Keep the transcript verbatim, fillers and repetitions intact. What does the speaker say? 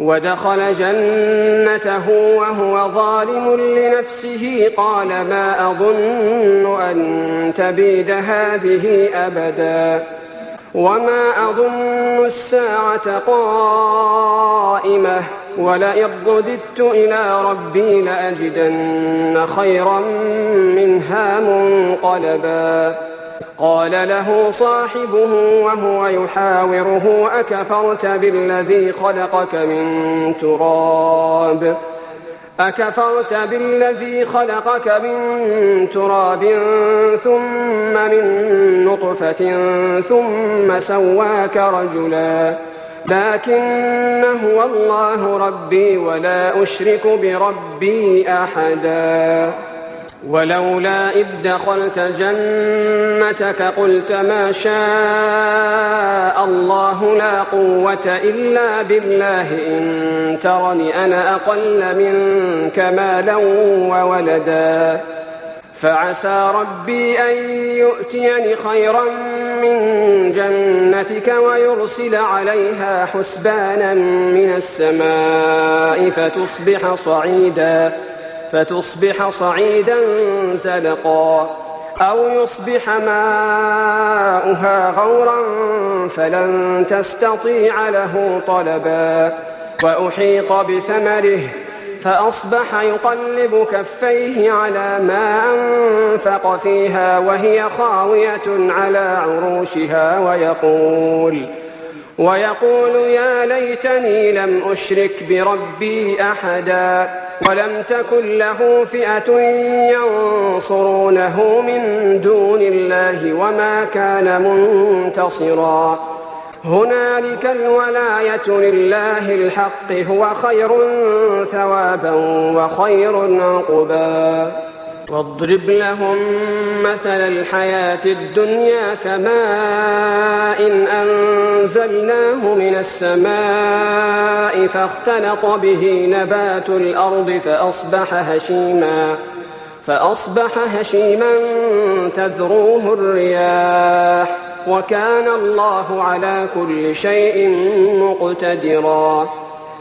ودخل جنته وهو ظالم لنفسه قال ما أظن أن تبيد هذه أبدا وما أظن الساعة قائمة ولئن رددت إلى ربي لأجدن خيرا منها منقلبا. قال له صاحبه وهو يحاوره أكفرت بالذي خلقك من تراب أكفرت بالذي خلقك من تراب ثم من نطفة ثم سواك رجلا لكن هو الله ربي ولا أشرك بربي أحدا. ولولا إذ دخلت جنتك قلت ما شاء الله لا قوة إلا بالله إن ترني أنا أقل منك مالا وولدا فعسى ربي أن يؤتيني خيرا من جنتك ويرسل عليها حسبانا من السماء فتصبح صعيدا فتصبح صعيدا زلقا أو يصبح ماؤها غورا فلن تستطيع له طلبا. وأحيط بثمره فأصبح يقلب كفيه على ما أنفق فيها وهي خاوية على عروشها ويقول ويقول يا ليتني لم أشرك بربي أحدا ولم تكن له فئة ينصرونه من دون الله وما كان منتصرا. هنالك الولاية لله الحق هو خير ثوابا وخير عقبا. واضرب لهم مثل الحياة الدنيا كماء إن أنزلناه من السماء فاختلط به نبات الأرض فأصبح هشيما فأصبح هشيما تذروه الرياح وكان الله على كل شيء مقتدرا.